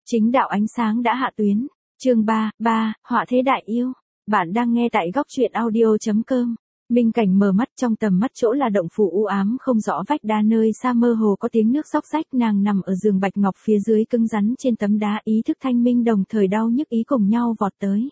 Chính đạo ánh sáng đã hạ tuyến. Chương 3, Họa thế đại yêu. Bạn đang nghe tại góc truyện audio.com. Minh Cảnh mở mắt, trong tầm mắt chỗ là động phủ u ám không rõ vách đá, nơi xa mơ hồ có tiếng nước xóc xách. Nàng nằm ở giường bạch ngọc, phía dưới cứng rắn trên tấm đá, ý thức thanh minh đồng thời đau nhức ý cùng nhau vọt tới.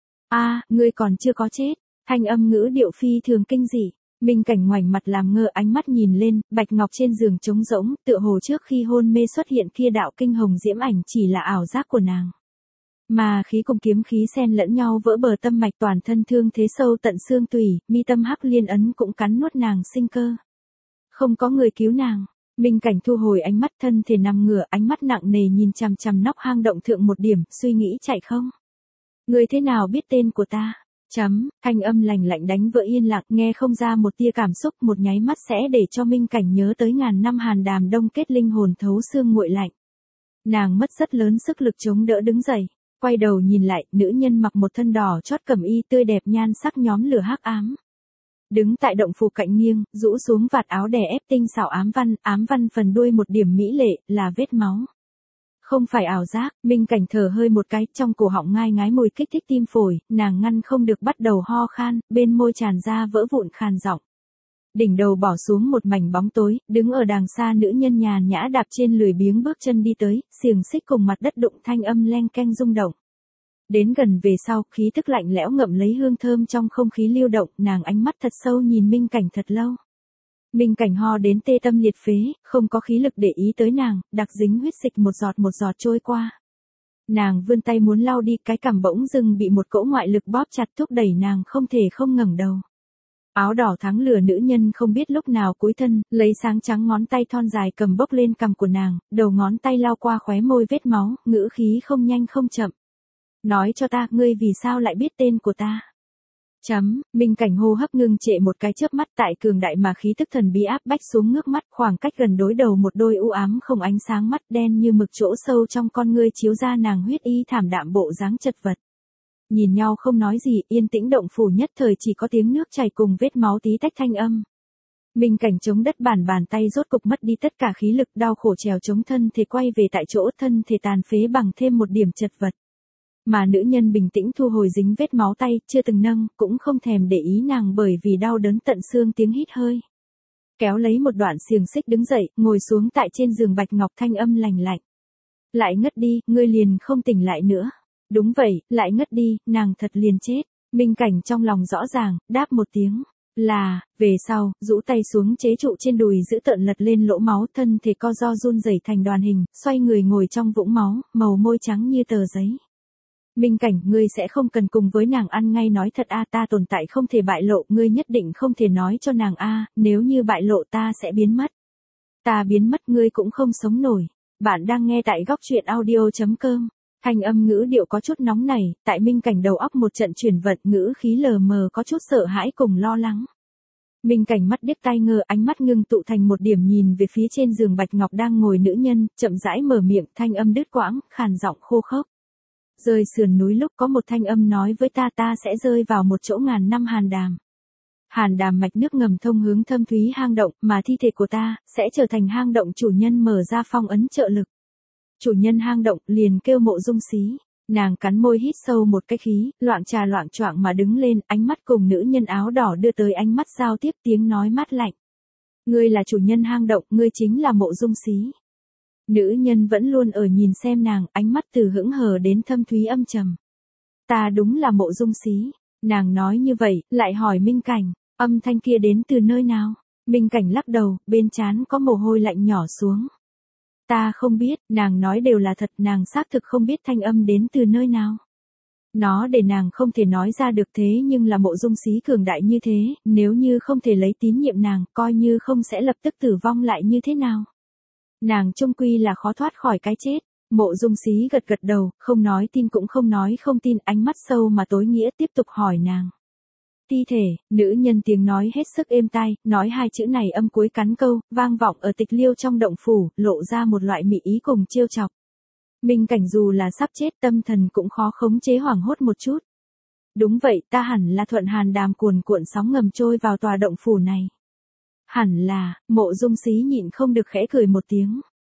Ngươi còn chưa có chết. Thanh âm ngữ điệu phi thường kinh dị. Minh Cảnh ngoảnh mặt làm ngơ, ánh mắt nhìn lên, bạch ngọc trên giường trống rỗng, tựa hồ trước khi hôn mê xuất hiện kia đạo kinh hồng diễm ảnh chỉ là ảo giác của nàng. Mà khí cùng kiếm khí xen lẫn nhau vỡ bờ tâm mạch, toàn thân thương thế sâu tận xương tủy, mi tâm hắc liên ấn cũng cắn nuốt nàng sinh cơ. Không có người cứu nàng. Minh Cảnh thu hồi ánh mắt, thân thể nằm ngửa, ánh mắt nặng nề nhìn chằm chằm nóc hang động thượng một điểm, suy nghĩ chạy không. Người thế nào biết tên của ta? Thanh âm lành lạnh đánh vỡ yên lặng, nghe không ra một tia cảm xúc, một nháy mắt sẽ để cho Minh Cảnh nhớ tới ngàn năm hàn đàm đông kết, linh hồn thấu xương nguội lạnh. Nàng mất rất lớn sức lực chống đỡ đứng dậy, quay đầu nhìn lại, nữ nhân mặc một thân đỏ chót cẩm y tươi đẹp, nhan sắc nhóm lửa hắc ám. Đứng tại động phủ cạnh nghiêng, rũ xuống vạt áo đè ép tinh xảo ám văn phần đuôi một điểm mỹ lệ, là vết máu. Không phải ảo giác. Minh Cảnh thở hơi một cái, trong cổ họng ngai ngái mùi kích thích tim phổi, nàng ngăn không được bắt đầu ho khan, bên môi tràn ra vỡ vụn khàn giọng. Đỉnh đầu bỏ xuống một mảnh bóng tối, đứng ở đàng xa nữ nhân nhàn nhã đạp trên lười biếng bước chân đi tới, xiềng xích cùng mặt đất đụng, thanh âm leng keng rung động. Đến gần về sau, khí tức lạnh lẽo ngậm lấy hương thơm trong không khí lưu động, nàng ánh mắt thật sâu nhìn Minh Cảnh thật lâu. Minh Cảnh ho đến tê tâm liệt phế, không có khí lực để ý tới nàng, đặc dính huyết dịch một giọt trôi qua. Nàng vươn tay muốn lau đi, cái cằm bỗng dưng bị một cỗ ngoại lực bóp chặt, thúc đẩy nàng không thể không ngẩng đầu. Áo đỏ thắng lửa nữ nhân không biết lúc nào cúi thân, lấy sáng trắng ngón tay thon dài cầm bốc lên cằm của nàng, đầu ngón tay lao qua khóe môi vết máu, ngữ khí không nhanh không chậm. Nói cho ta, ngươi vì sao lại biết tên của ta? Minh Cảnh hô hấp ngưng trệ một cái chớp mắt, tại cường đại mà khí tức thần bí áp bách xuống ngước mắt, khoảng cách gần đối đầu một đôi u ám không ánh sáng mắt đen như mực, chỗ sâu trong con ngươi chiếu ra nàng huyết y thảm đạm bộ dáng chật vật. Nhìn nhau không nói gì, yên tĩnh động phủ nhất thời chỉ có tiếng nước chảy cùng vết máu tí tách thanh âm. Minh Cảnh chống đất, bàn tay rốt cục mất đi tất cả khí lực, đau khổ trèo chống thân thể quay về tại chỗ, thân thể tàn phế bằng thêm một điểm chật vật. Mà nữ nhân bình tĩnh thu hồi dính vết máu tay, chưa từng nâng, cũng không thèm để ý nàng bởi vì đau đớn tận xương tiếng hít hơi. Kéo lấy một đoạn xiềng xích đứng dậy, ngồi xuống tại trên giường bạch ngọc, thanh âm lành lạnh. Lại ngất đi, ngươi liền không tỉnh lại nữa. Đúng vậy, lại ngất đi, nàng thật liền chết. Minh Cảnh trong lòng rõ ràng, đáp một tiếng. Về sau, rũ tay xuống chế trụ trên đùi giữ tợn lật lên lỗ máu, thân thể co ro run rẩy thành đoàn hình, xoay người ngồi trong vũng máu, màu môi trắng như tờ giấy. Minh Cảnh, ngươi sẽ không cần cùng với nàng ăn ngay nói thật ta tồn tại không thể bại lộ, ngươi nhất định không thể nói cho nàng nếu như bại lộ ta sẽ biến mất. Ta biến mất ngươi cũng không sống nổi. Bạn đang nghe tại góc truyện audio.com. Thanh âm ngữ điệu có chút nóng nảy, tại Minh Cảnh đầu óc một trận chuyển vận, ngữ khí lờ mờ có chút sợ hãi cùng lo lắng. Minh Cảnh mắt điếc tai ngơ, ánh mắt ngưng tụ thành một điểm nhìn về phía trên giường bạch ngọc đang ngồi nữ nhân, chậm rãi mở miệng, thanh âm đứt quãng, khàn giọng khô khốc. Rơi sườn núi lúc có một thanh âm nói với ta sẽ rơi vào một chỗ ngàn năm hàn đàm. Hàn đàm mạch nước ngầm thông hướng thâm thúy hang động, mà thi thể của ta sẽ trở thành hang động chủ nhân mở ra phong ấn trợ lực. Chủ nhân hang động liền kêu Mộ Dung Xí. Nàng cắn môi hít sâu một cái khí, loạng choạng mà đứng lên, ánh mắt cùng nữ nhân áo đỏ đưa tới ánh mắt giao tiếp, tiếng nói mát lạnh. Ngươi là chủ nhân hang động, ngươi chính là Mộ Dung Xí. Nữ nhân vẫn luôn ở nhìn xem nàng, ánh mắt từ hững hờ đến thâm thúy âm trầm. Ta đúng là Mộ Dung Xí. Nàng nói như vậy, lại hỏi Minh Cảnh, âm thanh kia đến từ nơi nào? Minh Cảnh lắc đầu, bên trán có mồ hôi lạnh nhỏ xuống. Ta không biết, nàng nói đều là thật, nàng xác thực không biết thanh âm đến từ nơi nào. Nó để nàng không thể nói ra được, thế nhưng là Mộ Dung Xí cường đại như thế, nếu như không thể lấy tín nhiệm nàng, coi như không sẽ lập tức tử vong lại như thế nào. Nàng chung quy là khó thoát khỏi cái chết. Mộ Dung Xí gật đầu, không nói tin cũng không nói không tin, ánh mắt sâu mà tối nghĩa tiếp tục hỏi nàng. Thi thể, nữ nhân tiếng nói hết sức êm tai, nói hai chữ này âm cuối cắn câu, vang vọng ở tịch liêu trong động phủ, lộ ra một loại mị ý cùng trêu chọc. Minh Cảnh dù là sắp chết, tâm thần cũng khó khống chế, hoảng hốt một chút. Đúng vậy, ta hẳn là thuận hàn đàm cuồn cuộn sóng ngầm trôi vào tòa động phủ này. Hẳn là, Mộ Dung Xí nhịn không được khẽ cười một tiếng.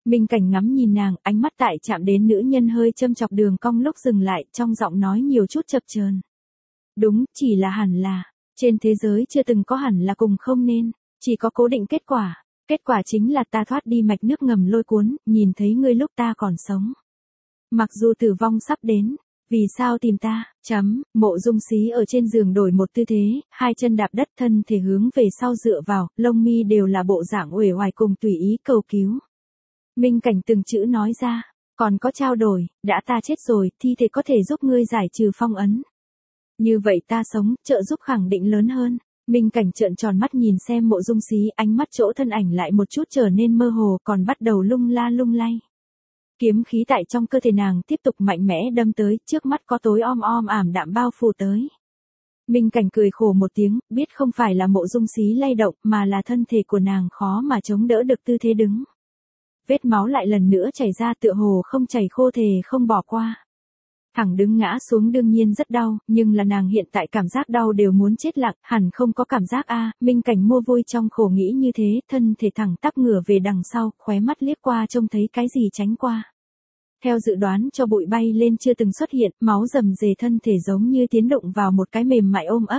Minh Cảnh ngắm nhìn nàng, ánh mắt tại chạm đến nữ nhân hơi châm chọc đường cong lúc dừng lại, trong giọng nói nhiều chút chập chờn. Đúng, chỉ là hẳn là, trên thế giới chưa từng có hẳn là cùng không nên, chỉ có cố định kết quả. Kết quả chính là ta thoát đi mạch nước ngầm lôi cuốn, nhìn thấy ngươi lúc ta còn sống. Mặc dù tử vong sắp đến, vì sao tìm ta? Mộ Dung Xí ở trên giường đổi một tư thế, hai chân đạp đất, thân thể hướng về sau dựa vào, lông mi đều là bộ dạng uể oải cùng tùy ý cầu cứu. Minh Cảnh từng chữ nói ra, còn có trao đổi, đã ta chết rồi, thi thể có thể giúp ngươi giải trừ phong ấn. Như vậy ta sống, trợ giúp khẳng định lớn hơn. Minh Cảnh trợn tròn mắt nhìn xem Mộ Dung Xí, ánh mắt chỗ thân ảnh lại một chút trở nên mơ hồ, còn bắt đầu lung la lung lay. Kiếm khí tại trong cơ thể nàng tiếp tục mạnh mẽ đâm tới, trước mắt có tối om om ảm đạm bao phủ tới. Minh Cảnh cười khổ một tiếng, biết không phải là Mộ Dung Xí lay động, mà là thân thể của nàng khó mà chống đỡ được tư thế đứng. Vết máu lại lần nữa chảy ra, tựa hồ không chảy khô thề không bỏ qua. Thẳng đứng ngã xuống đương nhiên rất đau, nhưng là nàng hiện tại cảm giác đau đều muốn chết lặng, hẳn không có cảm giác a. Minh Cảnh mua vui trong khổ nghĩ như thế, thân thể thẳng tắp ngửa về đằng sau, khóe mắt liếc qua trông thấy cái gì tránh qua. Theo dự đoán cho bụi bay lên chưa từng xuất hiện, máu rầm rề, thân thể giống như tiến động vào một cái mềm mại ôm ấp.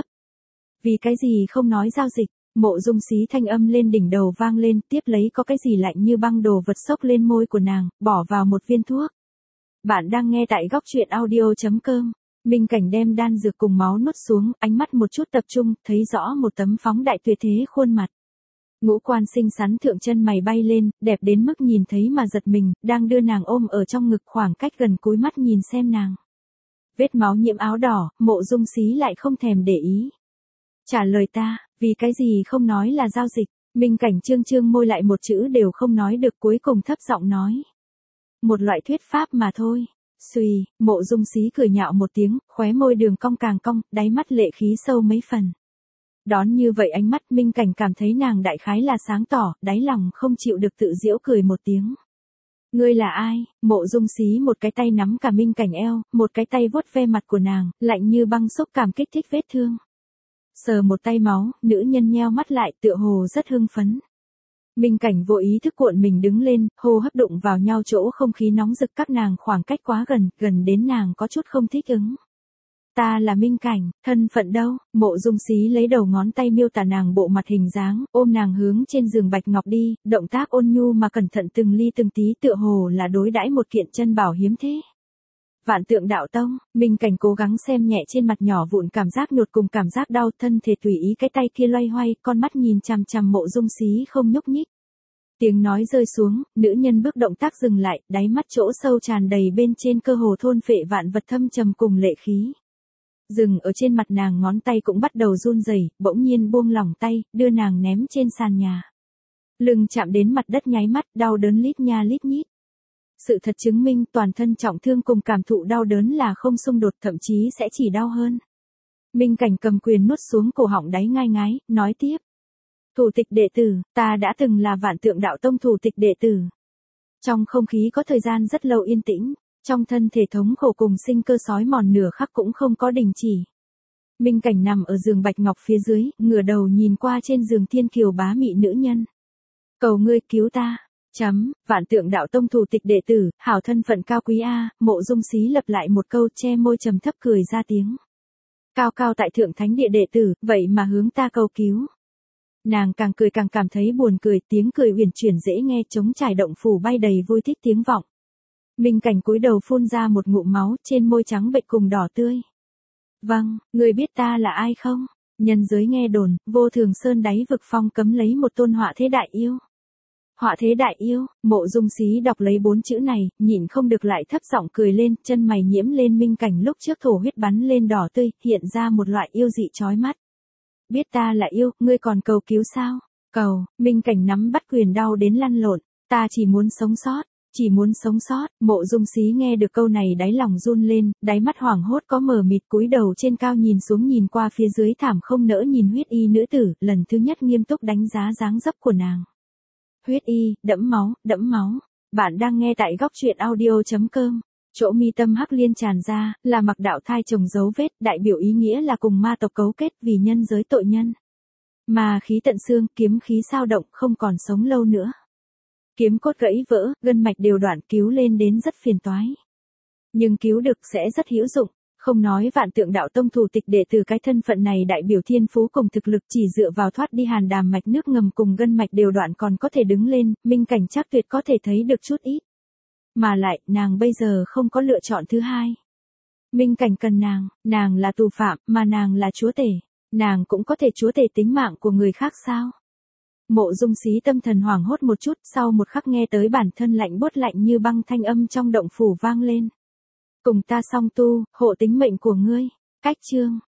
Vì cái gì không nói giao dịch, Mộ Dung Xí thanh âm lên đỉnh đầu vang lên, tiếp lấy có cái gì lạnh như băng đồ vật xốc lên môi của nàng, bỏ vào một viên thuốc. Bạn đang nghe tại góc truyện audio.com. Minh Cảnh đem đan dược cùng máu nuốt xuống, ánh mắt một chút tập trung, thấy rõ một tấm phóng đại tuyệt thế khuôn mặt. Ngũ quan xinh xắn, thượng chân mày bay lên, đẹp đến mức nhìn thấy mà giật mình, đang đưa nàng ôm ở trong ngực, khoảng cách gần cúi mắt nhìn xem nàng. Vết máu nhiễm áo đỏ, Mộ Dung Xí lại không thèm để ý. Trả lời ta, vì cái gì không nói là giao dịch. Minh Cảnh trương môi lại một chữ đều không nói được, cuối cùng thấp giọng nói. Một loại thuyết pháp mà thôi. Xùy, Mộ Dung Xí cười nhạo một tiếng, khóe môi đường cong càng cong, đáy mắt lệ khí sâu mấy phần. Đón như vậy ánh mắt, Minh Cảnh cảm thấy nàng đại khái là sáng tỏ, đáy lòng không chịu được tự giễu cười một tiếng. Ngươi là ai? Mộ Dung Xí một cái tay nắm cả Minh Cảnh eo, một cái tay vuốt ve mặt của nàng, lạnh như băng xúc cảm kích thích vết thương. Sờ một tay máu, nữ nhân nheo mắt lại, tựa hồ rất hưng phấn. Minh Cảnh vô ý thức cuộn mình đứng lên, hô hấp đụng vào nhau, chỗ không khí nóng rực, các nàng khoảng cách quá gần, gần đến nàng có chút không thích ứng. Ta là Minh Cảnh, thân phận đâu? Mộ Dung Xí lấy đầu ngón tay miêu tả nàng bộ mặt hình dáng, ôm nàng hướng trên giường bạch ngọc đi, động tác ôn nhu mà cẩn thận từng ly từng tí, tựa hồ là đối đãi một kiện chân bảo hiếm thế. Vạn Tượng Đạo Tông. Minh Cảnh cố gắng xem nhẹ trên mặt nhỏ vụn cảm giác nhột cùng cảm giác đau, thân thể tùy ý cái tay kia loay hoay, con mắt nhìn chằm chằm Mộ Dung Xí không nhúc nhích. Tiếng nói rơi xuống, nữ nhân bước động tác dừng lại, đáy mắt chỗ sâu tràn đầy bên trên cơ hồ thôn phệ vạn vật thâm trầm cùng lệ khí. Dừng ở trên mặt nàng, ngón tay cũng bắt đầu run rẩy, bỗng nhiên buông lỏng tay, đưa nàng ném trên sàn nhà. Lưng chạm đến mặt đất nháy mắt, đau đớn lít nha lít nhít. Sự thật chứng minh toàn thân trọng thương cùng cảm thụ đau đớn là không xung đột, thậm chí sẽ chỉ đau hơn. Minh Cảnh cầm quyền nuốt xuống cổ họng đáy ngai ngái, nói tiếp. Thủ tịch đệ tử, ta đã từng là Vạn Tượng Đạo Tông thủ tịch đệ tử. Trong không khí có thời gian rất lâu yên tĩnh, trong thân thể thống khổ cùng sinh cơ sói mòn nửa khắc cũng không có đình chỉ. Minh Cảnh nằm ở giường bạch ngọc phía dưới, ngửa đầu nhìn qua trên giường thiên kiều bá mị nữ nhân. Cầu ngươi cứu ta. Vạn Tượng Đạo Tông thủ tịch đệ tử, hảo thân phận cao quý a. Mộ Dung Xí lặp lại một câu, che môi trầm thấp cười ra tiếng. Cao cao tại thượng thánh địa đệ tử, vậy mà hướng ta cầu cứu. Nàng càng cười càng cảm thấy buồn cười, tiếng cười uyển chuyển dễ nghe, trống trải động phủ bay đầy vui thích tiếng vọng. Minh Cảnh cúi đầu phun ra một ngụm máu, trên môi trắng bệch cùng đỏ tươi. Vâng, người biết ta là ai không? Nhân giới nghe đồn, Vô Thường Sơn đáy vực phong cấm lấy một tôn họa thế đại yêu. Họa thế đại yêu. Mộ Dung Xí đọc lấy 4 chữ này, nhịn không được lại thấp giọng cười lên, chân mày nhiễm lên. Minh Cảnh lúc trước thổ huyết bắn lên đỏ tươi, hiện ra một loại yêu dị chói mắt. Biết ta là yêu, ngươi còn cầu cứu sao? Cầu. Minh Cảnh nắm bắt quyền đau đến lăn lộn. Ta chỉ muốn sống sót. Chỉ muốn sống sót. Mộ Dung Xí nghe được câu này đáy lòng run lên, đáy mắt hoảng hốt có mờ mịt, cúi đầu trên cao nhìn xuống, nhìn qua phía dưới thảm không nỡ nhìn huyết y nữ tử, lần thứ nhất nghiêm túc đánh giá dáng dấp của nàng. Huyết y, đẫm máu, đẫm máu. Bạn đang nghe tại góc truyện audio.com. Chỗ mi tâm hắc liên tràn ra, là mặc đạo thai trồng dấu vết, đại biểu ý nghĩa là cùng ma tộc cấu kết vì nhân giới tội nhân. Mà khí tận xương, kiếm khí sao động, không còn sống lâu nữa. Kiếm cốt gãy vỡ, gân mạch đều đoạn, cứu lên đến rất phiền toái. Nhưng cứu được sẽ rất hữu dụng, không nói Vạn Tượng Đạo Tông thủ tịch đệ tử cái thân phận này đại biểu thiên phú cùng thực lực, chỉ dựa vào thoát đi hàn đàm mạch nước ngầm cùng gân mạch đều đoạn còn có thể đứng lên, Minh Cảnh chắc tuyệt có thể thấy được chút ít. Mà lại, nàng bây giờ không có lựa chọn thứ hai. Minh Cảnh cần nàng là tù phạm, mà nàng là chúa tể. Nàng cũng có thể chúa tể tính mạng của người khác sao? Mộ Dung Xí tâm thần hoảng hốt một chút, sau một khắc nghe tới bản thân lạnh buốt lạnh như băng thanh âm trong động phủ vang lên. Cùng ta song tu, hộ tính mệnh của ngươi. Cách chương